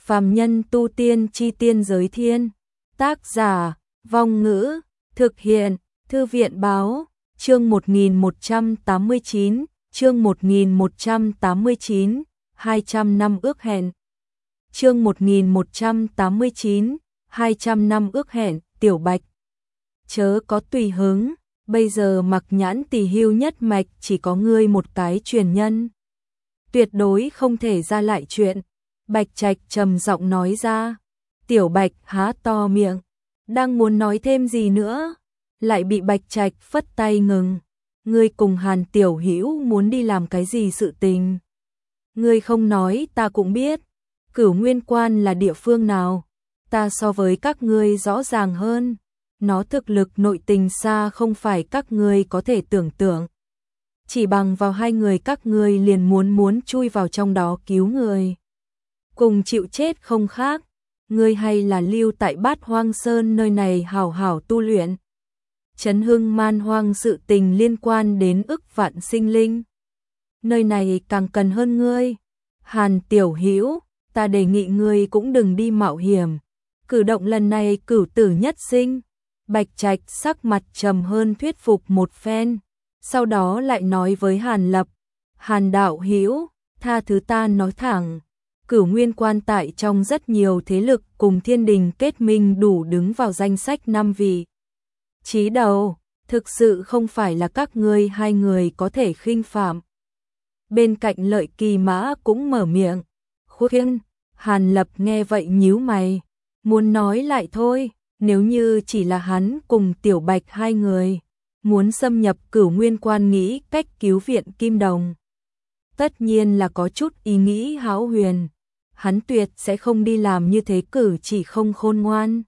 Phàm nhân tu tiên chi tiên giới thiên. Tác giả, Vong Ngữ, thực hiện, Thư viện Báo, chương 1189, chương 1189, 200 năm ước hẹn. Chương 1189, 200 năm ước hẹn, Tiểu Bạch. Chớ có tùy hứng, bây giờ Mặc Nhãn Tỳ hưu nhất mạch chỉ có ngươi một cái truyền nhân. Tuyệt đối không thể ra lại chuyện. Bạch Trạch trầm giọng nói ra. Tiểu Bạch há to miệng, đang muốn nói thêm gì nữa, lại bị Bạch Trạch phất tay ngừng. Ngươi cùng Hàn Tiểu Hữu muốn đi làm cái gì sự tình? Ngươi không nói ta cũng biết. Cửu Nguyên Quan là địa phương nào? Ta so với các ngươi rõ ràng hơn. Nó thực lực nội tình xa không phải các ngươi có thể tưởng tượng. Chỉ bằng vào hai người các ngươi liền muốn chui vào trong đó cứu người. Cùng chịu chết không khác. Ngươi hay là lưu tại Bát Hoang Sơn nơi này hảo hảo tu luyện. Chấn hưng man hoang sự tình liên quan đến ức vạn sinh linh. Nơi này càng cần hơn ngươi. Hàn Tiểu Hữu, ta đề nghị ngươi cũng đừng đi mạo hiểm. Cử động lần này cửu tử nhất sinh. Bạch Trạch sắc mặt trầm hơn thuyết phục một phen. Sau đó lại nói với Hàn Lập. Hàn đạo hữu, tha thứ ta nói thẳng. Cửu Nguyên Quan tại trong rất nhiều thế lực cùng Thiên Đình kết minh đủ đứng vào danh sách 5 vị chí đầu, thực sự không phải là các ngươi hai người có thể khinh phạm. Bên cạnh Lợi Kỳ Mã cũng mở miệng. Khuyên, Hàn Lập nghe vậy nhíu mày, muốn nói lại thôi, nếu như chỉ là hắn cùng Tiểu Bạch hai người, muốn xâm nhập Cửu Nguyên Quan nghĩ cách cứu viện Kim Đồng. Tất nhiên là có chút ý nghĩ hão huyền. Hắn tuyệt sẽ không đi làm như thế cử chỉ không khôn ngoan.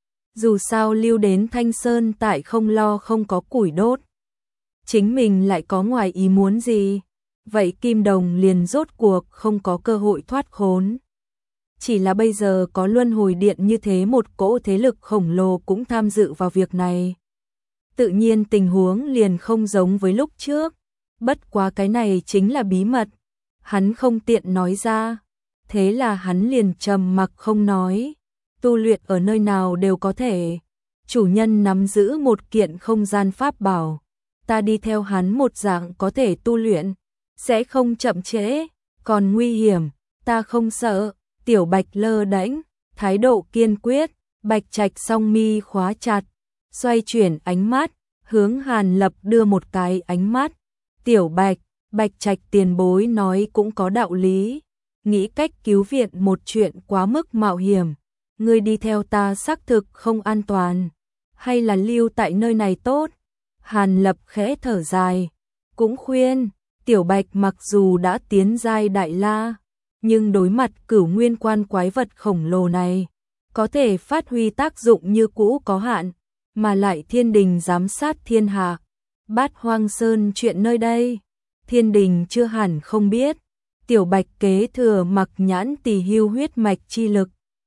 Dù sao lưu đến Thanh Sơn tại không lo không có củi đốt. Chính mình lại có ngoài ý muốn gì. Vậy Kim Đồng liền rốt cuộc không có cơ hội thoát khốn. Chỉ là bây giờ có luân hồi điện như thế một cỗ thế lực khổng lồ cũng tham dự vào việc này. Tự nhiên tình huống liền không giống với lúc trước. Bất quá cái này chính là bí mật. Hắn không tiện nói ra. Thế là hắn liền trầm mặc không nói. Tu luyện ở nơi nào đều có thể. Chủ nhân nắm giữ một kiện không gian pháp bảo. Ta đi theo hắn một dạng có thể tu luyện. Sẽ không chậm trễ. Còn nguy hiểm, ta không sợ. Tiểu Bạch lơ đễnh, thái độ kiên quyết. Bạch Trạch song mi khóa chặt. Xoay chuyển ánh mắt, hướng Hàn Lập đưa một cái ánh mắt. Tiểu Bạch, Bạch Trạch tiền bối nói cũng có đạo lý. Nghĩ cách cứu viện một chuyện quá mức mạo hiểm. Ngươi đi theo ta xác thực không an toàn. Hay là lưu tại nơi này tốt? Hàn Lập khẽ thở dài. Cũng khuyên, Tiểu Bạch mặc dù đã tiến giai đại la. Nhưng đối mặt Cửu Nguyên Quan quái vật khổng lồ này. Có thể phát huy tác dụng như cũ có hạn. Mà lại Thiên Đình giám sát thiên hạ. Bát Hoang Sơn chuyện nơi đây. Thiên Đình chưa hẳn không biết. Tiểu Bạch kế thừa Mặc Nhãn Tỳ hưu huyết mạch chi lực.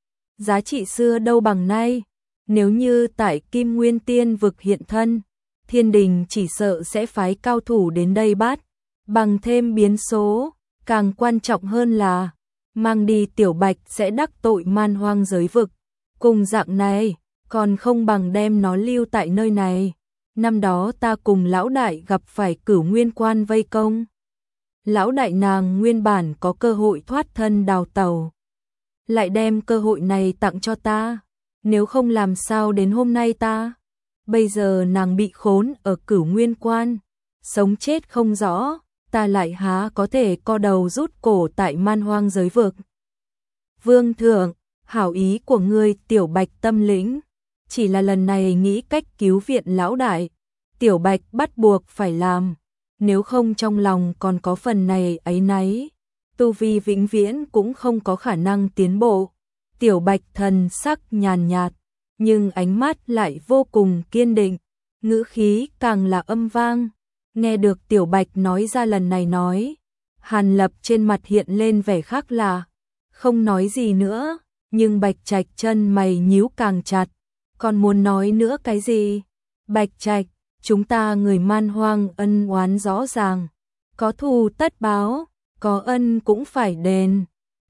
Giá trị xưa đâu bằng nay. Nếu như tại Kim Nguyên Tiên vực hiện thân, Thiên Đình chỉ sợ sẽ phái cao thủ đến đây bắt. Bằng thêm biến số, càng quan trọng hơn là mang đi Tiểu Bạch sẽ đắc tội man hoang giới vực. Cùng dạng này, còn không bằng đem nó lưu tại nơi này. Năm đó ta cùng lão đại gặp phải Cửu Nguyên Quan vây công. Lão đại nàng nguyên bản có cơ hội thoát thân đào tẩu. Lại đem cơ hội này tặng cho ta. Nếu không làm sao đến hôm nay ta. Bây giờ nàng bị khốn ở Cửu Nguyên Quan. Sống chết không rõ. Ta lại há có thể co đầu rút cổ tại man hoang giới vực. Vương thượng, hảo ý của ngươi Tiểu Bạch tâm lĩnh. Chỉ là lần này nghĩ cách cứu viện lão đại. Tiểu Bạch bắt buộc phải làm. Nếu không trong lòng còn có phần này áy náy, tu vi vĩnh viễn cũng không có khả năng tiến bộ. Tiểu Bạch thần sắc nhàn nhạt, nhưng ánh mắt lại vô cùng kiên định, ngữ khí càng là âm vang. Nghe được Tiểu Bạch nói ra lần này nói, Hàn Lập trên mặt hiện lên vẻ khác lạ, không nói gì nữa, nhưng Bạch Trạch chân mày nhíu càng chặt, còn muốn nói nữa cái gì? Bạch Trạch, chúng ta người man hoang ân oán rõ ràng, có thù tất báo, có ân cũng phải đền.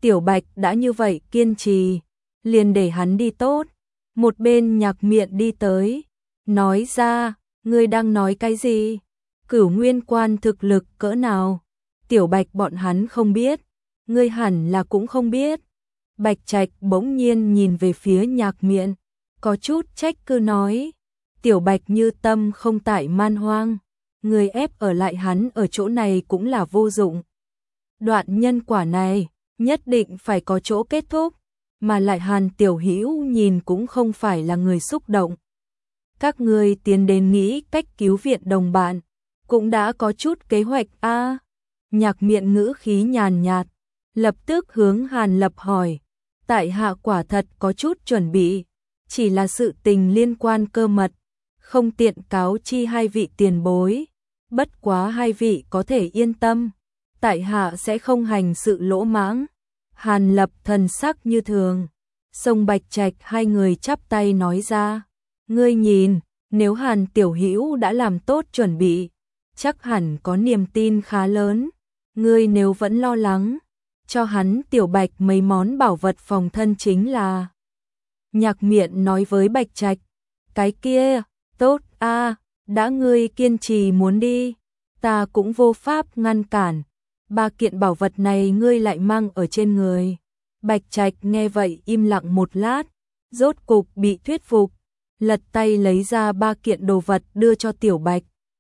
Tiểu Bạch đã như vậy kiên trì, liền để hắn đi tốt. Một bên Nhạc Miện đi tới, nói ra, ngươi đang nói cái gì? Cửu Nguyên Quan thực lực cỡ nào? Tiểu Bạch bọn hắn không biết, ngươi hẳn là cũng không biết. Bạch Trạch bỗng nhiên nhìn về phía Nhạc Miện, có chút trách cứ nói, Tiểu Bạch như tâm không tại man hoang, người ép ở lại hắn ở chỗ này cũng là vô dụng. Đoạn nhân quả này, nhất định phải có chỗ kết thúc, mà lại Hàn Tiểu Hữu nhìn cũng không phải là người xúc động. Các ngươi tiến đến nghĩ cách cứu viện đồng bạn, cũng đã có chút kế hoạch a. Nhạc Miện ngữ khí nhàn nhạt, lập tức hướng Hàn Lập hỏi, tại hạ quả thật có chút chuẩn bị, chỉ là sự tình liên quan cơ mật, không tiện cáo chi hai vị tiền bối, bất quá hai vị có thể yên tâm, tại hạ sẽ không hành sự lỗ mãng. Hàn Lập thần sắc như thường, Sông Bạch Trạch hai người chắp tay nói ra, ngươi nhìn, nếu Hàn Tiểu Hữu đã làm tốt chuẩn bị, chắc hẳn có niềm tin khá lớn, ngươi nếu vẫn lo lắng, cho hắn Tiểu Bạch mấy món bảo vật phòng thân chính là. Nhạc Miện nói với Bạch Trạch, cái kia, tốt a, đã ngươi kiên trì muốn đi, ta cũng vô pháp ngăn cản, 3 kiện bảo vật này ngươi lại mang ở trên người. Bạch Trạch nghe vậy im lặng một lát, rốt cục bị thuyết phục, lật tay lấy ra 3 kiện đồ vật đưa cho Tiểu Bạch.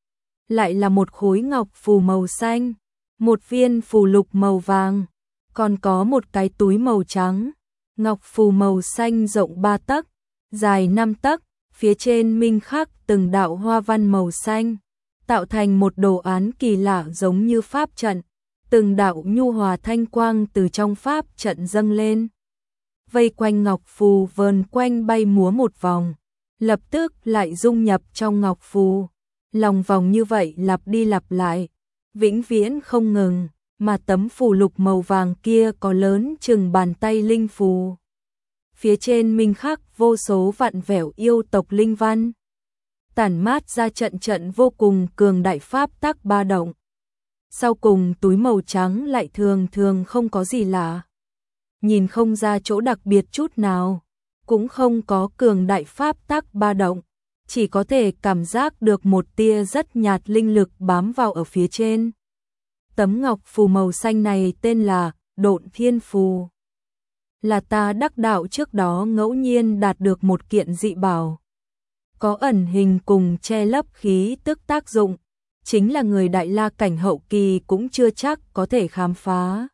Lại là một khối ngọc phù màu xanh, một viên phù lục màu vàng, còn có một cái túi màu trắng. Ngọc phù màu xanh rộng 3 tấc, dài 5 tấc, phía trên minh khắc từng đạo hoa văn màu xanh, tạo thành một đồ án kỳ lạ giống như pháp trận. Từng đạo nhu hòa thanh quang từ trong pháp trận dâng lên, vây quanh ngọc phù vờn quanh bay múa một vòng, lập tức lại dung nhập trong ngọc phù, lòng vòng như vậy lặp đi lặp lại, vĩnh viễn không ngừng, mà tấm phù lục màu vàng kia có lớn chừng bàn tay linh phù. Phía trên minh khắc vô số vạn vẹo yêu tộc linh văn, tản mát ra trận trận vô cùng cường đại pháp tắc ba động. Sau cùng túi màu trắng lại thường thường không có gì lạ, nhìn không ra chỗ đặc biệt chút nào, cũng không có cường đại pháp tắc ba động, chỉ có thể cảm giác được một tia rất nhạt linh lực bám vào ở phía trên. Tấm ngọc phù màu xanh này tên là Độn Thiên Phù, là ta đắc đạo trước đó ngẫu nhiên đạt được một kiện dị bảo, có ẩn hình cùng che lấp khí tức tác dụng, chính là người Đại La cảnh hậu kỳ cũng chưa chắc có thể khám phá.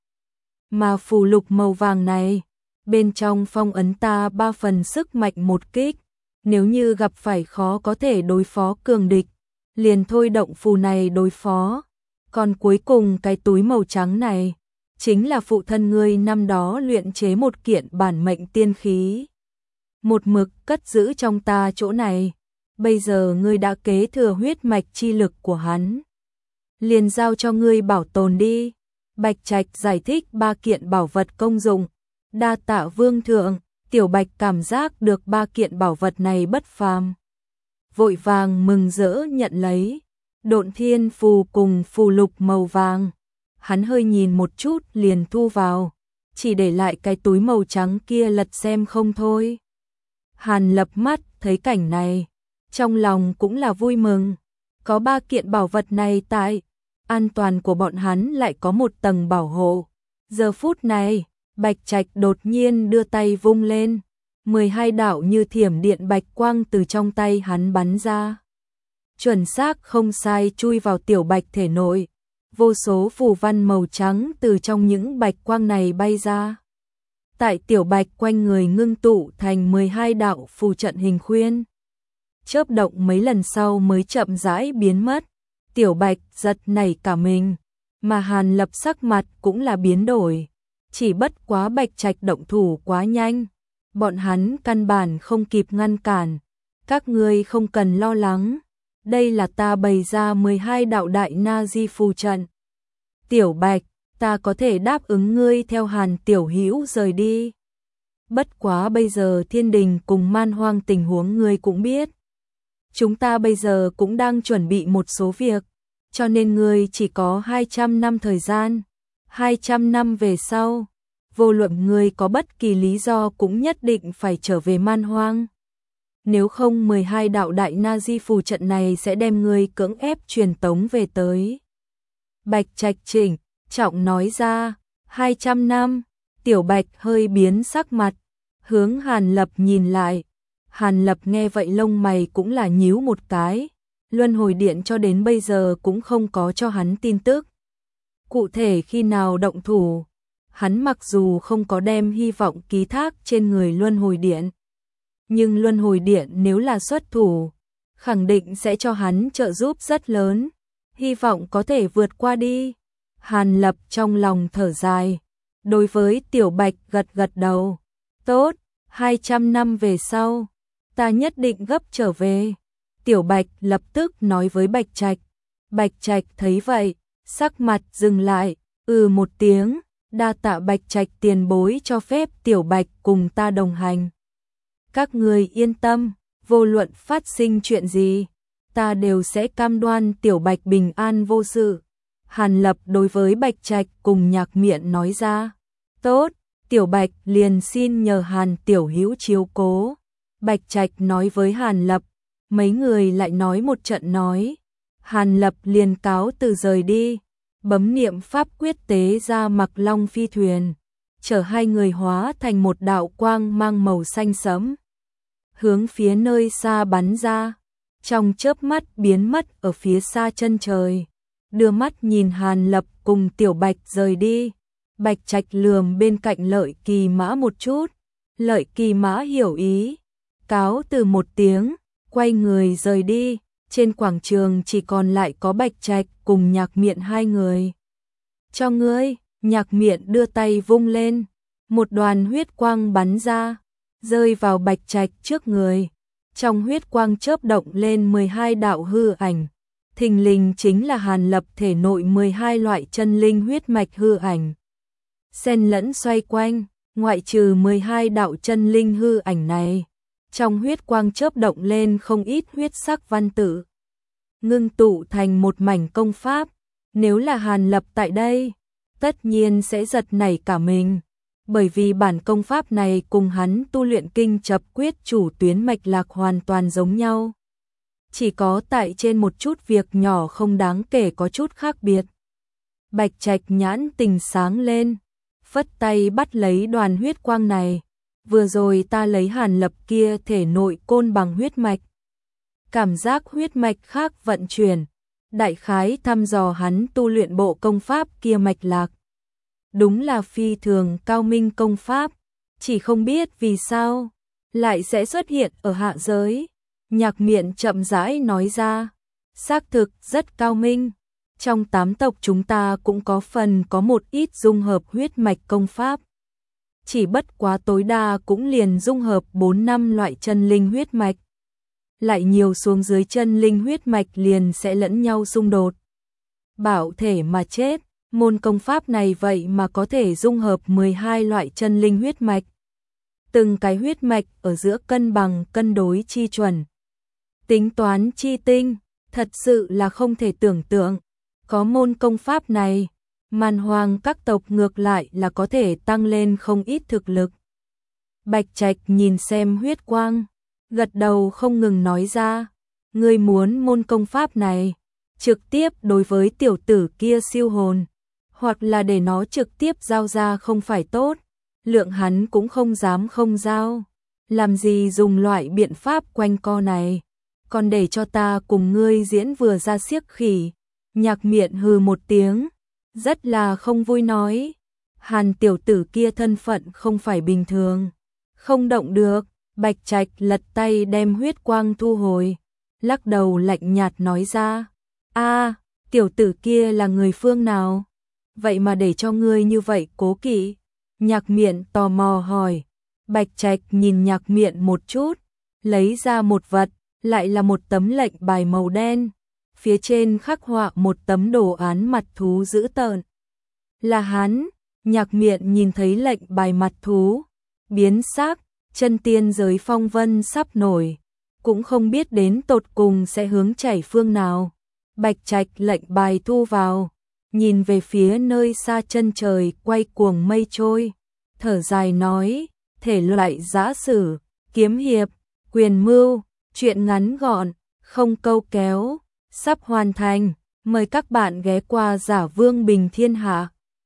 Mà phù lục màu vàng này, bên trong phong ấn ta 3 phần sức mạnh một kích, nếu như gặp phải khó có thể đối phó cường địch, liền thôi động phù này đối phó. Còn cuối cùng cái túi màu trắng này, chính là phụ thân ngươi năm đó luyện chế một kiện bản mệnh tiên khí, một mực cất giữ trong ta chỗ này. Bây giờ ngươi đã kế thừa huyết mạch chi lực của hắn, liền giao cho ngươi bảo tồn đi. Bạch Trạch giải thích 3 kiện bảo vật công dụng, đa tạ vương thượng. Tiểu Bạch cảm giác được 3 kiện bảo vật này bất phàm, vội vàng mừng rỡ nhận lấy. Độn Thiên Phù cùng phù lục màu vàng, hắn hơi nhìn một chút liền thu vào, chỉ để lại cái túi màu trắng kia lật xem không thôi. Hàn Lập mắt thấy cảnh này, trong lòng cũng là vui mừng, có 3 kiện bảo vật này tại, an toàn của bọn hắn lại có một tầng bảo hộ. Giờ phút này, Bạch Trạch đột nhiên đưa tay vung lên, 12 đạo như thiểm điện bạch quang từ trong tay hắn bắn ra. Chuẩn xác không sai chui vào Tiểu Bạch thể nội, vô số phù văn màu trắng từ trong những bạch quang này bay ra. Tại Tiểu Bạch quanh người ngưng tụ thành 12 đạo phù trận hình khuyên, chớp động mấy lần sau mới chậm rãi biến mất. Tiểu Bạch giật nảy cả mình, mà Hàn Lập sắc mặt cũng là biến đổi, chỉ bất quá Bạch Trạch động thủ quá nhanh, bọn hắn căn bản không kịp ngăn cản. Các ngươi không cần lo lắng, đây là ta bày ra 12 đạo đại na di phù trận. Tiểu Bạch, ta có thể đáp ứng ngươi theo Hàn Tiểu Hữu rời đi. Bất quá bây giờ thiên đình cùng man hoang tình huống ngươi cũng biết. Chúng ta bây giờ cũng đang chuẩn bị một số việc, cho nên ngươi chỉ có 200 năm thời gian. 200 năm về sau, vô luận ngươi có bất kỳ lý do cũng nhất định phải trở về Man Hoang. Nếu không 12 đạo đại na di phù trận này sẽ đem ngươi cưỡng ép truyền tống về tới. Bạch Trạch chỉnh trọng nói ra, 200 năm, Tiểu Bạch hơi biến sắc mặt, hướng Hàn Lập nhìn lại. Hàn Lập nghe vậy lông mày cũng là nhíu một cái, Luân Hồi Điện cho đến bây giờ cũng không có cho hắn tin tức. Cụ thể khi nào động thủ, hắn mặc dù không có đem hy vọng ký thác trên người Luân Hồi Điện, nhưng Luân Hồi Điện nếu là xuất thủ, khẳng định sẽ cho hắn trợ giúp rất lớn, hy vọng có thể vượt qua đi. Hàn Lập trong lòng thở dài, đối với Tiểu Bạch gật gật đầu, tốt, 200 năm về sau, ta nhất định gấp trở về. Tiểu Bạch lập tức nói với Bạch Trạch. Bạch Trạch thấy vậy, sắc mặt dừng lại, một tiếng, đa tạ Bạch Trạch tiền bối cho phép Tiểu Bạch cùng ta đồng hành. Các người yên tâm, vô luận phát sinh chuyện gì, ta đều sẽ cam đoan Tiểu Bạch bình an vô sự. Hàn Lập đối với Bạch Trạch cùng Nhạc Miện nói ra, tốt, Tiểu Bạch liền xin nhờ Hàn Tiểu Hữu chiếu cố. Bạch Trạch nói với Hàn Lập, mấy người lại nói một trận nói. Hàn Lập liền cáo từ rời đi, bấm niệm pháp quyết tế ra Mặc Long phi thuyền, chở hai người hóa thành một đạo quang mang màu xanh sẫm, hướng phía nơi xa bắn ra, trong chớp mắt biến mất ở phía xa chân trời. Đưa mắt nhìn Hàn Lập cùng Tiểu Bạch rời đi, Bạch Trạch lườm bên cạnh Lợi Kỳ Mã một chút, Lợi Kỳ Mã hiểu ý, cáo từ một tiếng, quay người rời đi. Trên quảng trường chỉ còn lại có Bạch Trạch cùng Nhạc Miện hai người. Cho ngươi, Nhạc Miện đưa tay vung lên, một đoàn huyết quang bắn ra, rơi vào Bạch Trạch trước người. Trong huyết quang chớp động lên 12 đạo hư ảnh, thình lình chính là Hàn Lập thể nội 12 loại chân linh huyết mạch hư ảnh. Xen lẫn xoay quanh, ngoại trừ 12 đạo chân linh hư ảnh này, trong huyết quang chớp động lên không ít huyết sắc văn tự, ngưng tụ thành một mảnh công pháp. Nếu là Hàn Lập tại đây, tất nhiên sẽ giật nảy cả mình, bởi vì bản công pháp này cùng hắn tu luyện kinh chập quyết chủ tuyến mạch lạc hoàn toàn giống nhau. Chỉ có tại trên một chút việc nhỏ không đáng kể có chút khác biệt. Bạch Trạch nhãn tình sáng lên, phất tay bắt lấy đoàn huyết quang này. Vừa rồi ta lấy Hàn Lập kia thể nội côn bằng huyết mạch, cảm giác huyết mạch khác vận chuyển, đại khái thăm dò hắn tu luyện bộ công pháp kia mạch lạc. Đúng là phi thường cao minh công pháp, chỉ không biết vì sao lại sẽ xuất hiện ở hạ giới. Nhạc Miện chậm rãi nói ra, xác thực rất cao minh, trong 8 tộc chúng ta cũng có phần có một ít dung hợp huyết mạch công pháp. Chỉ bất quá tối đa cũng liền dung hợp 4-5 loại chân linh huyết mạch. Lại nhiều xuống dưới chân linh huyết mạch liền sẽ lẫn nhau xung đột, bảo thể mà chết. Môn công pháp này vậy mà có thể dung hợp 12 loại chân linh huyết mạch. Từng cái huyết mạch ở giữa cân bằng cân đối chi chuẩn, tính toán chi tinh, thật sự là không thể tưởng tượng. Có môn công pháp này, Man Hoang các tộc ngược lại là có thể tăng lên không ít thực lực. Bạch Trạch nhìn xem huyết quang, gật đầu không ngừng nói ra, ngươi muốn môn công pháp này, trực tiếp đối với tiểu tử kia siêu hồn, hoặc là để nó trực tiếp giao ra không phải tốt, lượng hắn cũng không dám không giao, làm gì dùng loại biện pháp quanh co này, còn để cho ta cùng ngươi diễn vừa ra xiếc khỉ. Nhạc Miện hừ một tiếng, rất là không vui nói, Hàn tiểu tử kia thân phận không phải bình thường, không động được. Bạch Trạch lật tay đem huyết quang thu hồi, lắc đầu lạnh nhạt nói ra, tiểu tử kia là người phương nào? Vậy mà để cho ngươi như vậy cố kỵ? Nhạc Miện tò mò hỏi. Bạch Trạch nhìn Nhạc Miện một chút, lấy ra một vật, lại là một tấm lệnh bài màu đen, phía trên khắc họa một tấm đồ án mặt thú dữ tợn. Là hắn. Nhạc Miện nhìn thấy lệnh bài mặt thú, biến sắc, chân tiên giới phong vân sắp nổi, cũng không biết đến tột cùng sẽ hướng chảy phương nào. Bạch Trạch lệnh bài thu vào, nhìn về phía nơi xa chân trời quay cuồng mây trôi, thở dài nói, thể loại dã sử, kiếm hiệp, quyền mưu, truyện ngắn gọn, không câu kéo, sắp hoàn thành, mời các bạn ghé qua Giả Vương Bình Thiên Hạ.